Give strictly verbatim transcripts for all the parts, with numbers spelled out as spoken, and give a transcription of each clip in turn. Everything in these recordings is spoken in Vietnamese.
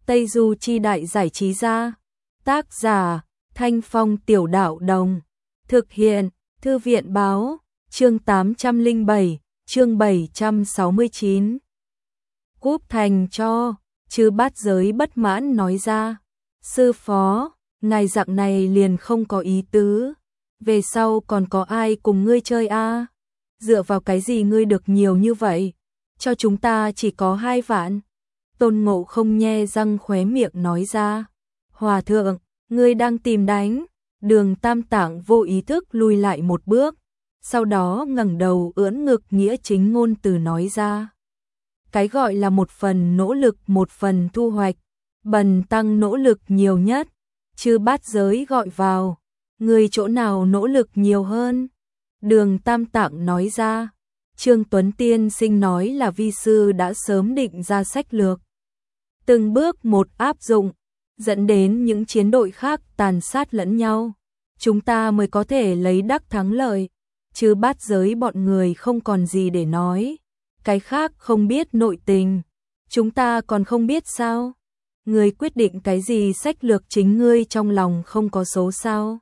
Tây Du Chi Đại Giải Trí Gia. Tác giả Thanh Phong Tiểu Đạo Đồng. Thực hiện Thư viện Báo. Chương tám trăm lẻ bảy, chương bảy trăm sáu mươi chín. Cúp thành cho, Chư Bát Giới bất mãn nói ra. Sư phó, ngài dạng này liền không có ý tứ. Về sau còn có ai cùng ngươi chơi a? À? Dựa vào cái gì ngươi được nhiều như vậy? Cho chúng ta chỉ có hai vạn. Tôn Ngộ Không nhe răng khóe miệng nói ra. Hòa thượng, ngươi đang tìm đánh. Đường Tam Tạng vô ý thức lùi lại một bước. Sau đó ngẩng đầu ưỡn ngực nghĩa chính ngôn từ nói ra. Cái gọi là một phần nỗ lực một phần thu hoạch. Bần tăng nỗ lực nhiều nhất. Chư Bát Giới gọi vào. Người chỗ nào nỗ lực nhiều hơn? Đường Tam Tạng nói ra. Trương Tuấn Tiên Sinh nói là vi sư đã sớm định ra sách lược. Từng bước một áp dụng, dẫn đến những chiến đội khác tàn sát lẫn nhau. Chúng ta mới có thể lấy đắc thắng lợi. Chứ Bát Giới bọn người không còn gì để nói. Cái khác không biết nội tình. Chúng ta còn không biết sao? Ngươi quyết định cái gì sách lược chính ngươi trong lòng không có số sao?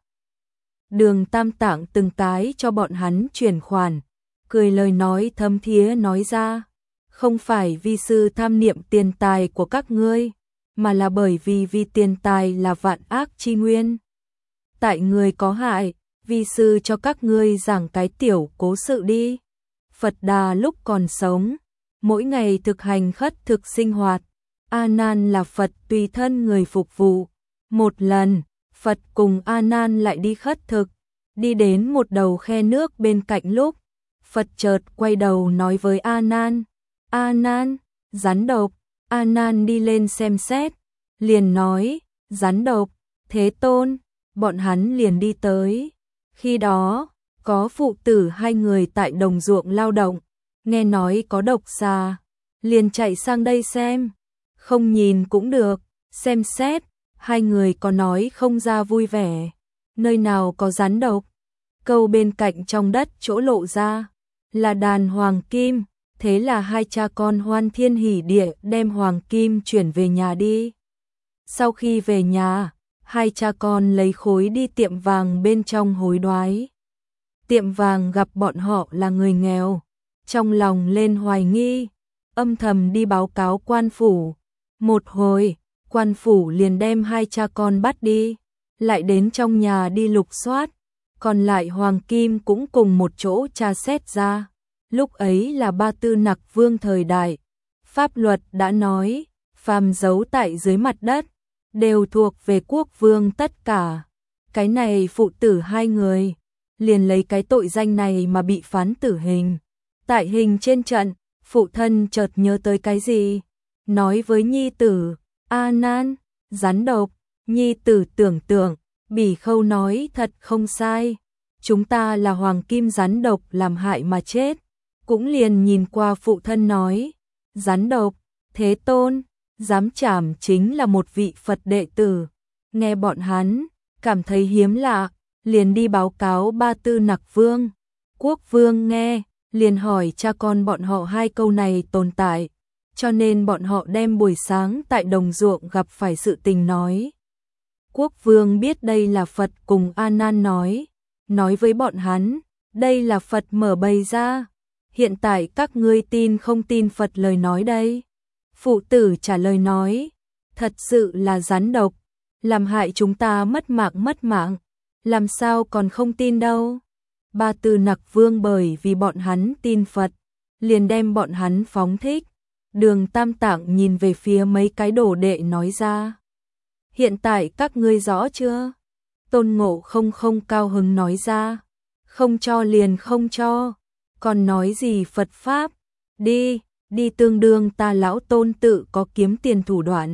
Đường Tam Tạng từng cái cho bọn hắn chuyển khoản. Cười lời nói thâm thía nói ra. Không phải vi sư tham niệm tiền tài của các ngươi, mà là bởi vì vì tiền tài là vạn ác chi nguyên. Tại người có hại, vi sư cho các ngươi giảng cái tiểu cố sự đi. Phật Đà lúc còn sống, mỗi ngày thực hành khất thực sinh hoạt. A Nan là Phật tùy thân người phục vụ. Một lần, Phật cùng A Nan lại đi khất thực, đi đến một đầu khe nước bên cạnh lúc, Phật chợt quay đầu nói với A Nan. A Nan, rắn độc. A Nan đi lên xem xét, liền nói, rắn độc, Thế Tôn. Bọn hắn liền đi tới. Khi đó, có phụ tử hai người tại đồng ruộng lao động, nghe nói có độc xà, liền chạy sang đây xem. Không nhìn cũng được, xem xét, hai người có nói không ra vui vẻ. Nơi nào có rắn độc? Câu bên cạnh trong đất chỗ lộ ra, là đàn hoàng kim. Thế là hai cha con hoan thiên hỉ địa đem hoàng kim chuyển về nhà đi. Sau khi về nhà, hai cha con lấy khối đi tiệm vàng bên trong hối đoái. Tiệm vàng gặp bọn họ là người nghèo, trong lòng lên hoài nghi, âm thầm đi báo cáo quan phủ. Một hồi, quan phủ liền đem hai cha con bắt đi, lại đến trong nhà đi lục soát, còn lại hoàng kim cũng cùng một chỗ tra xét ra. Lúc ấy là Ba Tư Nặc Vương thời đại, pháp luật đã nói, phàm giấu tại dưới mặt đất, đều thuộc về quốc vương tất cả. Cái này phụ tử hai người, liền lấy cái tội danh này mà bị phán tử hình. Tại hình trên trận, phụ thân chợt nhớ tới cái gì, nói với nhi tử, A Nan, rắn độc. Nhi tử tưởng tượng, Bỉ Khâu nói thật không sai, chúng ta là hoàng kim rắn độc làm hại mà chết. Cũng liền nhìn qua phụ thân nói, rắn độc, Thế Tôn, dám chảm chính là một vị Phật đệ tử. Nghe bọn hắn, cảm thấy hiếm lạ, liền đi báo cáo Ba Tư Nặc Vương. Quốc vương nghe, liền hỏi cha con bọn họ hai câu này tồn tại, cho nên bọn họ đem buổi sáng tại đồng ruộng gặp phải sự tình nói. Quốc vương biết đây là Phật cùng A Nan nói, nói với bọn hắn, đây là Phật mở bày ra. Hiện tại các ngươi tin không tin Phật lời nói đây? Phụ tử trả lời nói, thật sự là rắn độc, làm hại chúng ta mất mạng mất mạng, làm sao còn không tin đâu. Ba Tư Nặc Vương bởi vì bọn hắn tin Phật, liền đem bọn hắn phóng thích. Đường Tam Tạng nhìn về phía mấy cái đồ đệ nói ra. Hiện tại các ngươi rõ chưa? Tôn Ngộ Không không cao hứng nói ra. Không cho liền không cho. Còn nói gì Phật Pháp? Đi, đi tương đương ta lão Tôn tự có kiếm tiền thủ đoạn.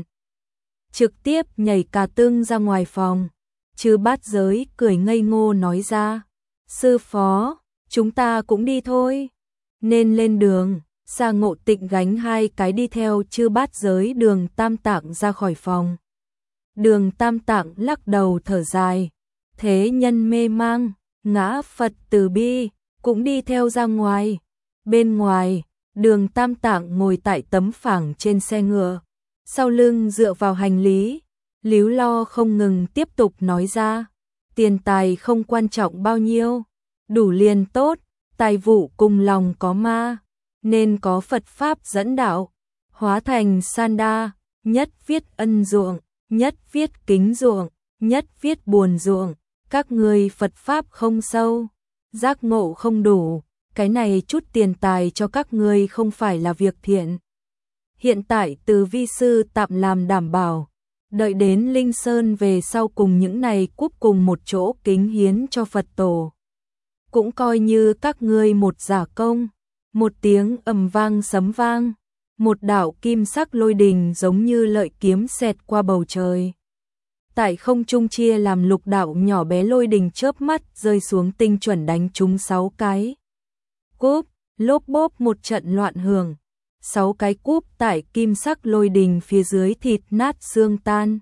Trực tiếp nhảy cà tưng ra ngoài phòng. Chư Bát Giới cười ngây ngô nói ra. Sư phó, chúng ta cũng đi thôi. Nên lên đường, Sa Ngộ Tịnh gánh hai cái đi theo Chư Bát Giới Đường Tam Tạng ra khỏi phòng. Đường Tam Tạng lắc đầu thở dài. Thế nhân mê mang, ngã Phật từ bi, cũng đi theo ra ngoài. Bên ngoài, Đường Tam Tạng ngồi tại tấm phẳng trên xe ngựa, sau lưng dựa vào hành lý, líu lo không ngừng tiếp tục nói ra, tiền tài không quan trọng bao nhiêu, đủ liền tốt, tài vụ cùng lòng có ma, nên có Phật Pháp dẫn đạo, hóa thành Sanda, nhất viết ân ruộng, nhất viết kính ruộng, nhất viết buồn ruộng, các ngươi Phật Pháp không sâu, giác ngộ không đủ, cái này chút tiền tài cho các ngươi không phải là việc thiện. Hiện tại từ vi sư tạm làm đảm bảo, đợi đến Linh Sơn về sau cùng những này cúp cùng một chỗ kính hiến cho Phật tổ. Cũng coi như các ngươi một giả công, một tiếng ầm vang sấm vang, một đạo kim sắc lôi đình giống như lợi kiếm xẹt qua bầu trời. Tại không trung chia làm lục đạo nhỏ bé lôi đình chớp mắt rơi xuống tinh chuẩn đánh trúng sáu cái. Cúp, lốp bốp một trận loạn hưởng. Sáu cái cúp tại kim sắc lôi đình phía dưới thịt nát xương tan.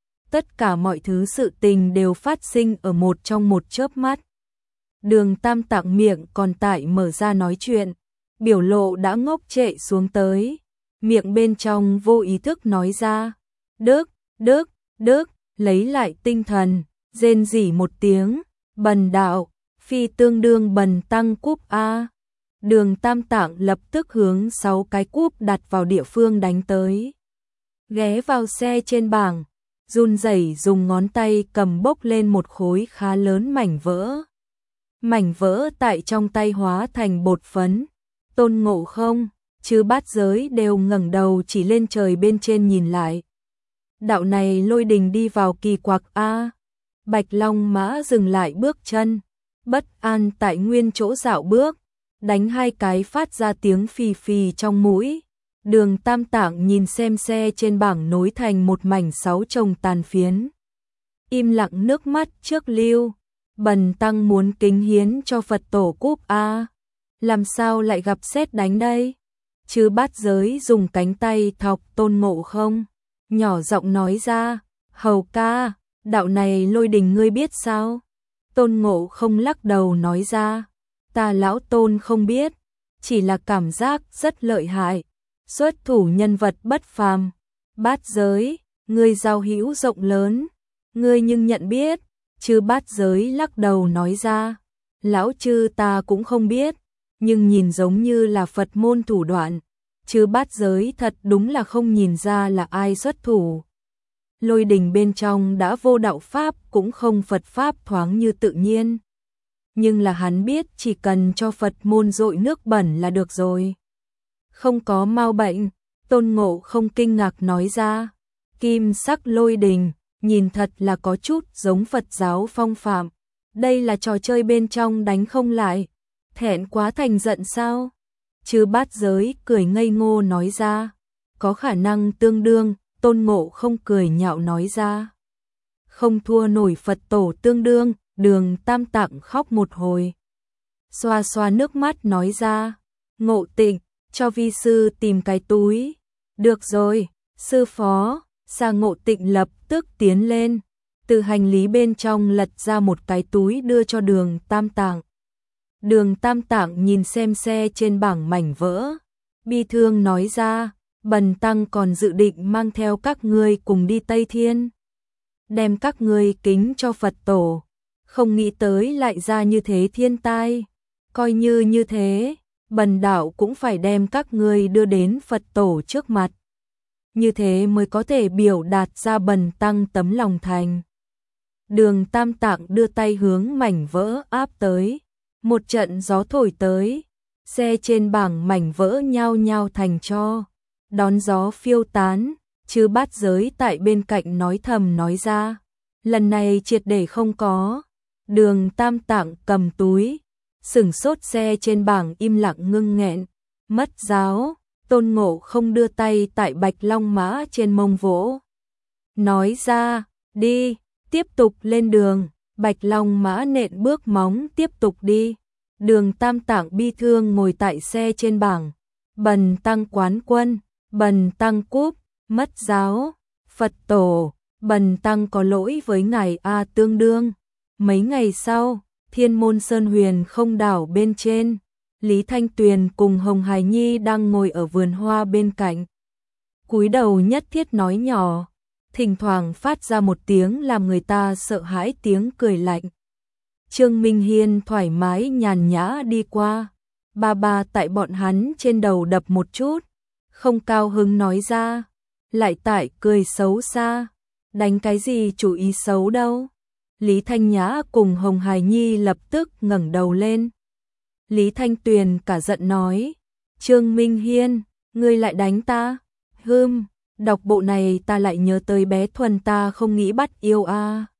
Tất cả mọi thứ sự tình đều phát sinh ở một trong một chớp mắt. Đường Tam Tạng miệng còn tại mở ra nói chuyện, biểu lộ đã ngốc trệ xuống tới. Miệng bên trong vô ý thức nói ra, Đức, Đức, Đức, lấy lại tinh thần, rên rỉ một tiếng, bần đạo, phi tương đương bần tăng cúp A. Đường Tam Tạng lập tức hướng sáu cái cúp đặt vào địa phương đánh tới. Ghé vào xe trên bảng, run rẩy dùng ngón tay cầm bốc lên một khối khá lớn mảnh vỡ. Mảnh vỡ tại trong tay hóa thành bột phấn. Tôn Ngộ Không, Chư Bát Giới đều ngẩng đầu chỉ lên trời bên trên nhìn lại. Đạo này lôi đình đi vào kỳ quặc A. Bạch Long Mã dừng lại bước chân, bất an tại nguyên chỗ dạo bước, đánh hai cái phát ra tiếng phì phì trong mũi. Đường Tam Tạng nhìn xem xe trên bảng nối thành một mảnh sáu chồng tàn phiến. Im lặng nước mắt trước lưu, bần tăng muốn kính hiến cho Phật tổ cúp A. Làm sao lại gặp sét đánh đây? Chư Bát Giới dùng cánh tay thọc Tôn Ngộ Không, nhỏ giọng nói ra, hầu ca, đạo này lôi đình ngươi biết sao? Tôn Ngộ Không lắc đầu nói ra, ta lão Tôn không biết, chỉ là cảm giác rất lợi hại, xuất thủ nhân vật bất phàm. Bát Giới, ngươi giao hữu rộng lớn, ngươi nhưng nhận biết. Chư Bát Giới lắc đầu nói ra, lão chư ta cũng không biết, nhưng nhìn giống như là Phật môn thủ đoạn. Chư Bát Giới thật đúng là không nhìn ra là ai xuất thủ. Lôi đình bên trong đã vô đạo pháp cũng không Phật pháp thoáng như tự nhiên. Nhưng là hắn biết chỉ cần cho Phật môn dội nước bẩn là được rồi. Không có mau bệnh, Tôn Ngộ Không kinh ngạc nói ra, kim sắc lôi đình, nhìn thật là có chút giống Phật giáo phong phạm. Đây là trò chơi bên trong đánh không lại, thẹn quá thành giận sao? Chư Bát Giới cười ngây ngô nói ra, có khả năng tương đương. Tôn Ngộ Không cười nhạo nói ra, không thua nổi Phật tổ tương đương. Đường Tam Tạng khóc một hồi, xoa xoa nước mắt nói ra, Ngộ Tịnh, cho vi sư tìm cái túi. Được rồi, sư phó. Sa Ngộ Tịnh lập tức tiến lên, từ hành lý bên trong lật ra một cái túi đưa cho Đường Tam Tạng. Đường Tam Tạng nhìn xem xe trên bảng mảnh vỡ, bi thương nói ra, bần tăng còn dự định mang theo các ngươi cùng đi Tây Thiên, đem các ngươi kính cho Phật tổ, không nghĩ tới lại ra như thế thiên tai, coi như như thế, bần đạo cũng phải đem các ngươi đưa đến Phật tổ trước mặt. Như thế mới có thể biểu đạt ra bần tăng tấm lòng thành. Đường Tam Tạng đưa tay hướng mảnh vỡ áp tới, một trận gió thổi tới, xe trên bảng mảnh vỡ nhao nhao thành tro, đón gió phiêu tán. Chư Bát Giới tại bên cạnh nói thầm nói ra, lần này triệt để không có. Đường Tam Tạng cầm túi, sửng sốt, xe trên bảng im lặng ngưng nghẹn, mất giáo. Tôn Ngộ Không đưa tay tại Bạch Long Mã trên mông vỗ, nói ra, đi, tiếp tục lên đường. Bạch Long Mã nện bước móng tiếp tục đi. Đường Tam Tạng bi thương ngồi tại xe trên bảng, bần tăng quán quân, bần tăng cúp, mất giáo. Phật tổ, bần tăng có lỗi với ngài A tương đương. Mấy ngày sau, Thiên Môn Sơn Huyền Không đảo bên trên, Lý Thanh Tuyền cùng Hồng Hải Nhi đang ngồi ở vườn hoa bên cạnh. cúi đầu nhất thiết nói nhỏ, thỉnh thoảng phát ra một tiếng làm người ta sợ hãi tiếng cười lạnh. Trương Minh Hiên thoải mái nhàn nhã đi qua, ba ba tại bọn hắn trên đầu đập một chút, không cao hứng nói ra, lại tại cười xấu xa, đánh cái gì chủ ý xấu đâu. Lý Thanh Nhã cùng Hồng Hải Nhi lập tức ngẩng đầu lên. Lý Thanh Tuyền cả giận nói, Trương Minh Hiên, ngươi lại đánh ta? Hừm, đọc bộ này ta lại nhớ tới bé Thuần ta không nghĩ bắt yêu a. À.